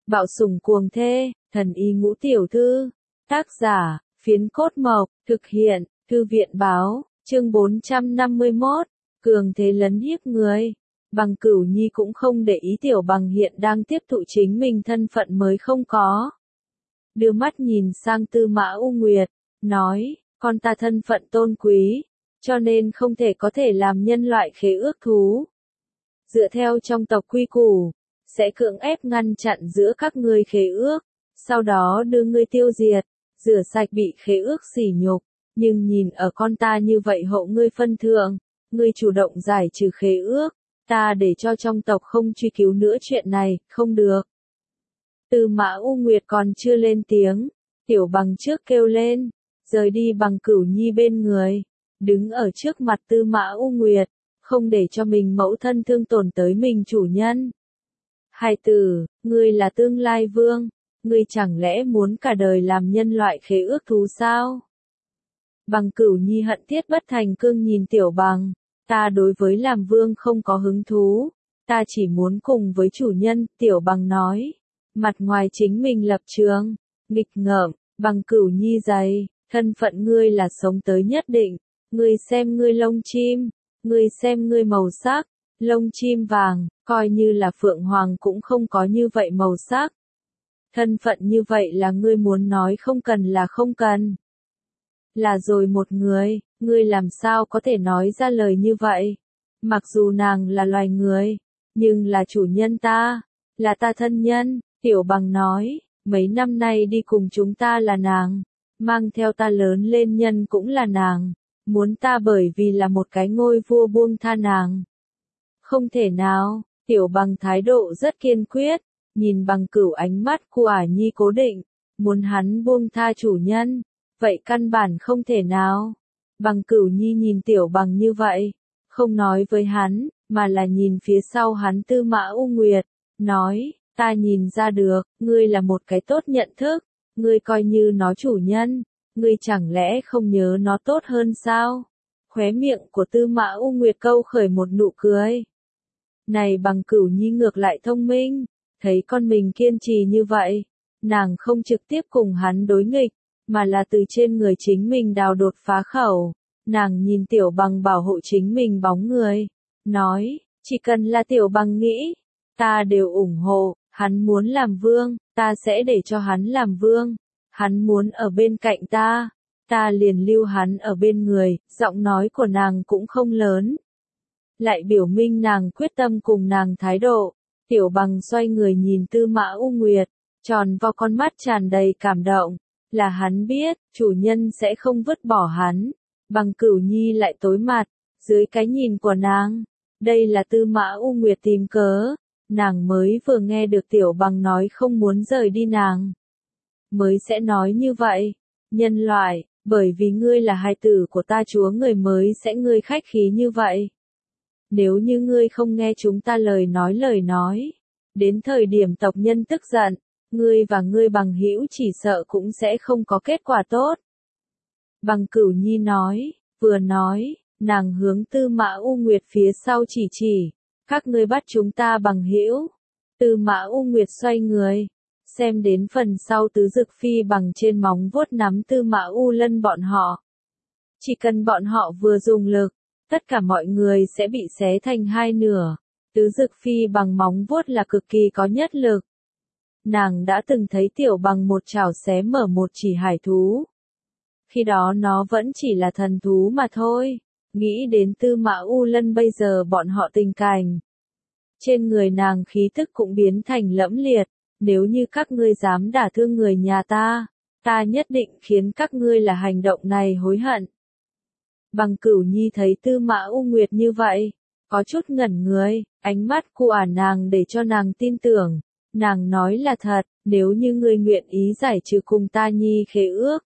Bạo sủng cuồng thê, thần y ngũ tiểu thư. Tác giả, Phiến Cốt Mộc, thực hiện, Thư viện báo, chương 451, cường thế lấn hiếp người. Bằng Cửu Nhi cũng không để ý Tiểu Bằng hiện đang tiếp thụ chính mình thân phận mới không có. Đưa mắt nhìn sang Tư Mã U Nguyệt, nói, con ta thân phận tôn quý, cho nên không thể có thể làm nhân loại khế ước thú. Dựa theo trong tộc quy củ, sẽ cưỡng ép ngăn chặn giữa các ngươi khế ước, sau đó đưa ngươi tiêu diệt, rửa sạch bị khế ước sỉ nhục, nhưng nhìn ở con ta như vậy hộ ngươi phân thượng, ngươi chủ động giải trừ khế ước, ta để cho trong tộc không truy cứu nữa chuyện này, không được. Tư Mã U Nguyệt còn chưa lên tiếng, Tiểu Bằng trước kêu lên, rời đi Bằng Cửu Nhi bên người, đứng ở trước mặt Tư Mã U Nguyệt, không để cho mình mẫu thân thương tổn tới mình chủ nhân. Hài tử, ngươi là tương lai vương, ngươi chẳng lẽ muốn cả đời làm nhân loại khế ước thú sao? Bằng Cửu Nhi hận thiết bất thành cương nhìn Tiểu Bằng, ta đối với làm vương không có hứng thú, ta chỉ muốn cùng với chủ nhân, Tiểu Bằng nói. Mặt ngoài chính mình lập trường, nghịch ngợm, Bằng Cửu Nhi dày, thân phận ngươi là sống tới nhất định, ngươi xem ngươi lông chim, ngươi xem ngươi màu sắc, lông chim vàng, coi như là phượng hoàng cũng không có như vậy màu sắc. Thân phận như vậy là ngươi muốn nói không cần là không cần. Là rồi một người, ngươi làm sao có thể nói ra lời như vậy? Mặc dù nàng là loài người, nhưng là chủ nhân ta, là ta thân nhân. Tiểu Bằng nói, mấy năm nay đi cùng chúng ta là nàng, mang theo ta lớn lên nhân cũng là nàng, muốn ta bởi vì là một cái ngôi vua buông tha nàng. Không thể nào, Tiểu Bằng thái độ rất kiên quyết, nhìn Bằng Cửu ánh mắt của Ả Nhi cố định, muốn hắn buông tha chủ nhân, vậy căn bản không thể nào. Bằng Cửu Nhi nhìn Tiểu Bằng như vậy, không nói với hắn, mà là nhìn phía sau hắn Tư Mã U Nguyệt, nói, ta nhìn ra được, ngươi là một cái tốt nhận thức, ngươi coi như nó chủ nhân, ngươi chẳng lẽ không nhớ nó tốt hơn sao? Khóe miệng của Tư Mã U Nguyệt câu khởi một nụ cười. Này Bằng Cửu Nhi ngược lại thông minh, thấy con mình kiên trì như vậy, nàng không trực tiếp cùng hắn đối nghịch, mà là từ trên người chính mình đào đột phá khẩu, nàng nhìn Tiểu Bằng bảo hộ chính mình bóng người, nói, chỉ cần là Tiểu Bằng nghĩ, ta đều ủng hộ, hắn muốn làm vương, ta sẽ để cho hắn làm vương, hắn muốn ở bên cạnh ta liền lưu hắn ở bên người, giọng nói của nàng cũng không lớn. Lại biểu minh nàng quyết tâm cùng nàng thái độ, Tiểu Bằng xoay người nhìn Tư Mã U Nguyệt, tròn vo con mắt tràn đầy cảm động, là hắn biết, chủ nhân sẽ không vứt bỏ hắn. Bằng Cửu Nhi lại tối mặt, dưới cái nhìn của nàng, đây là Tư Mã U Nguyệt tìm cớ, nàng mới vừa nghe được Tiểu Bằng nói không muốn rời đi nàng. Mới sẽ nói như vậy, nhân loại, bởi vì ngươi là hài tử của ta chúa người mới sẽ ngươi khách khí như vậy. Nếu như ngươi không nghe chúng ta lời nói, đến thời điểm tộc nhân tức giận, ngươi và ngươi bằng hữu chỉ sợ cũng sẽ không có kết quả tốt. Bằng Cửu Nhi nói, vừa nói, nàng hướng Tư Mã U Nguyệt phía sau chỉ, các ngươi bắt chúng ta bằng hữu. Tư Mã U Nguyệt xoay người, xem đến phần sau Tứ Dực Phi bằng trên móng vuốt nắm Tư Mã U Lân bọn họ. Chỉ cần bọn họ vừa dùng lực, tất cả mọi người sẽ bị xé thành hai nửa. Tứ Dực Phi bằng móng vuốt là cực kỳ có nhất lực. Nàng đã từng thấy Tiểu Bằng một chảo xé mở một chỉ hải thú. Khi đó nó vẫn chỉ là thần thú mà thôi. Nghĩ đến Tư Mã U Lân bây giờ bọn họ tình cảnh. Trên người nàng khí tức cũng biến thành lẫm liệt. Nếu như các ngươi dám đả thương người nhà ta nhất định khiến các ngươi là hành động này hối hận. Bằng Cửu Nhi thấy Tư Mã U Nguyệt như vậy, có chút ngẩn người, ánh mắt của nàng để cho nàng tin tưởng. Nàng nói là thật, nếu như ngươi nguyện ý giải trừ cùng ta Nhi khế ước.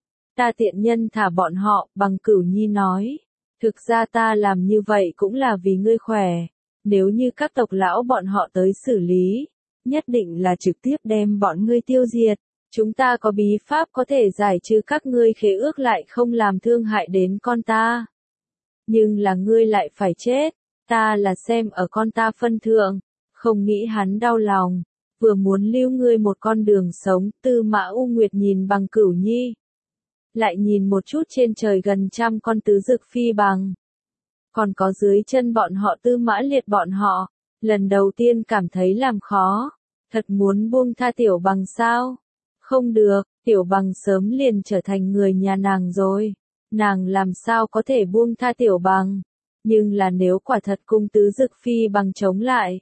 Ta tiện nhân thả bọn họ, Bằng Cửu Nhi nói. Thực ra ta làm như vậy cũng là vì ngươi khỏe. Nếu như các tộc lão bọn họ tới xử lý, nhất định là trực tiếp đem bọn ngươi tiêu diệt. Chúng ta có bí pháp có thể giải trừ các ngươi khế ước lại không làm thương hại đến con ta. Nhưng là ngươi lại phải chết, ta là xem ở con ta phân thượng, không nghĩ hắn đau lòng. vừa muốn lưu ngươi một con đường sống. Tư Mã U Nguyệt nhìn Bằng Cửu Nhi, lại nhìn một chút trên trời gần 100 con tứ dực phi bằng, còn có dưới chân bọn họ Tư Mã Liệt bọn họ, lần đầu tiên cảm thấy làm khó, thật muốn buông tha Tiểu Bằng sao? Không được, Tiểu Bằng sớm liền trở thành người nhà nàng rồi, nàng làm sao có thể buông tha Tiểu Bằng? Nhưng là nếu quả thật cùng tứ dực phi bằng chống lại,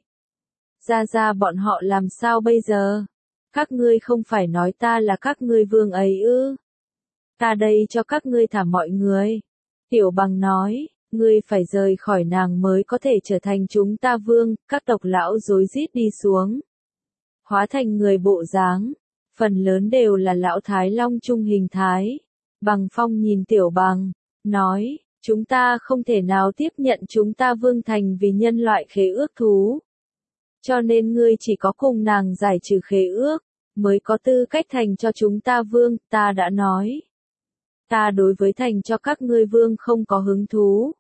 ra bọn họ làm sao bây giờ? Các ngươi không phải nói ta là các ngươi vương ấy ư? Ta đây cho các ngươi thả mọi người. Tiểu Bằng nói, ngươi phải rời khỏi nàng mới có thể trở thành chúng ta vương. Các tộc lão rối rít đi xuống, hóa thành người bộ dáng, phần lớn đều là lão Thái Long trung hình thái. Bằng Phong nhìn Tiểu Bằng, nói, chúng ta không thể nào tiếp nhận chúng ta vương thành vì nhân loại khế ước thú. Cho nên ngươi chỉ có cùng nàng giải trừ khế ước, mới có tư cách thành cho chúng ta vương. Ta đã nói, ta đối với thành cho các ngươi vương không có hứng thú.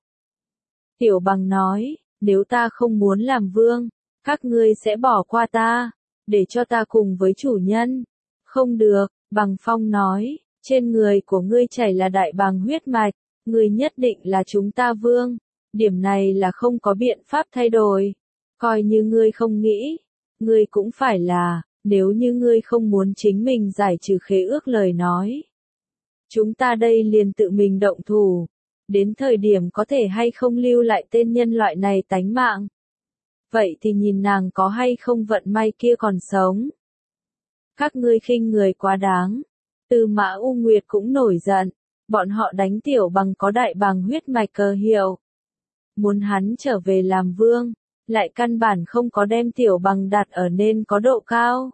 Tiểu Bằng nói, nếu ta không muốn làm vương, các ngươi sẽ bỏ qua ta, để cho ta cùng với chủ nhân. Không được, Bằng Phong nói, trên người của ngươi chảy là đại bàng huyết mạch, ngươi nhất định là chúng ta vương. Điểm này là không có biện pháp thay đổi. Coi như ngươi không nghĩ, ngươi cũng phải là, nếu như ngươi không muốn chính mình giải trừ khế ước lời nói. Chúng ta đây liền tự mình động thủ, đến thời điểm có thể hay không lưu lại tên nhân loại này tánh mạng. Vậy thì nhìn nàng có hay không vận may kia còn sống. Các ngươi khinh người quá đáng. Tư Mã U Nguyệt cũng nổi giận, bọn họ đánh Tiểu Bằng có đại bàng huyết mạch cờ hiệu. Muốn hắn trở về làm vương, lại căn bản không có đem Tiểu Bằng đặt ở nên có độ cao.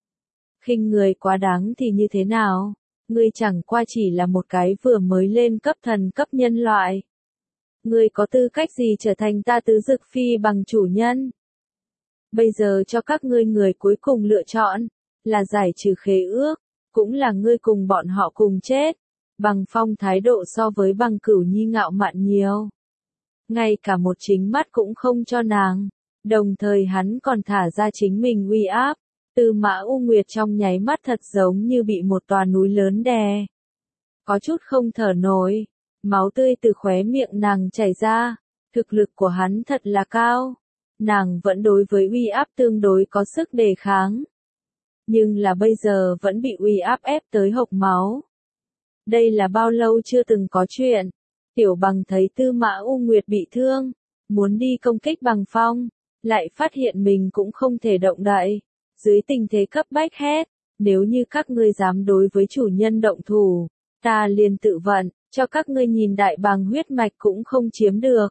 Khinh người quá đáng thì như thế nào? Ngươi chẳng qua chỉ là một cái vừa mới lên cấp thần cấp nhân loại. Ngươi có tư cách gì trở thành ta tứ dực phi bằng chủ nhân? Bây giờ cho các ngươi người cuối cùng lựa chọn, là giải trừ khế ước, cũng là ngươi cùng bọn họ cùng chết. Bằng Phong thái độ so với Bằng Cửu Nhi ngạo mạn nhiều. Ngay cả một chính mắt cũng không cho nàng, đồng thời hắn còn thả ra chính mình uy áp. Tư Mã U Nguyệt trong nháy mắt thật giống như bị một tòa núi lớn đè. Có chút không thở nổi, máu tươi từ khóe miệng nàng chảy ra, thực lực của hắn thật là cao. Nàng vẫn đối với uy áp tương đối có sức đề kháng. Nhưng là bây giờ vẫn bị uy áp ép tới hộc máu. Đây là bao lâu chưa từng có chuyện. Tiểu Bằng thấy Tư Mã U Nguyệt bị thương, muốn đi công kích Bằng Phong, lại phát hiện mình cũng không thể động đậy. Dưới tình thế cấp bách hét, nếu như các ngươi dám đối với chủ nhân động thủ, ta liền tự vận, cho các ngươi nhìn đại bàng huyết mạch cũng không chiếm được.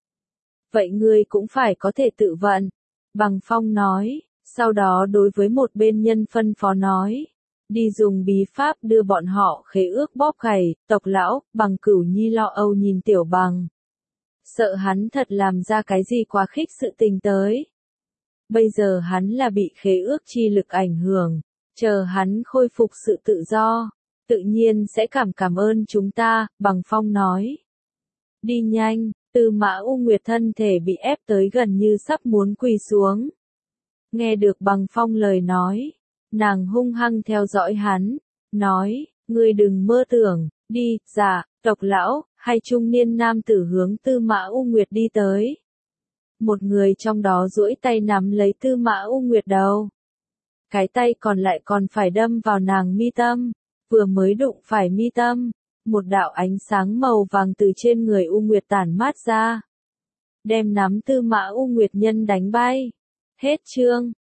Vậy ngươi cũng phải có thể tự vận. Bằng Phong nói, sau đó đối với một bên nhân phân phó nói, đi dùng bí pháp đưa bọn họ khế ước bóp gầy. Tộc lão. Bằng Cửu Nhi lo âu nhìn Tiểu Bằng, sợ hắn thật làm ra cái gì quá khích sự tình tới. Bây giờ hắn là bị khế ước chi lực ảnh hưởng, chờ hắn khôi phục sự tự do, tự nhiên sẽ cảm ơn chúng ta. Bằng Phong nói, đi nhanh. Tư Mã U Nguyệt thân thể bị ép tới gần như sắp muốn quỳ xuống. Nghe được Bằng Phong lời nói, nàng hung hăng theo dõi hắn, nói, ngươi đừng mơ tưởng, đi. Dạ. Tộc lão. Hai trung niên nam tử hướng Tư Mã U Nguyệt đi tới. Một người trong đó duỗi tay nắm lấy Tư Mã U Nguyệt đầu. Cái tay còn lại còn phải đâm vào nàng mi tâm. Vừa mới đụng phải mi tâm, một đạo ánh sáng màu vàng từ trên người U Nguyệt tản mát ra, đem nắm Tư Mã U Nguyệt nhân đánh bay. Hết chương.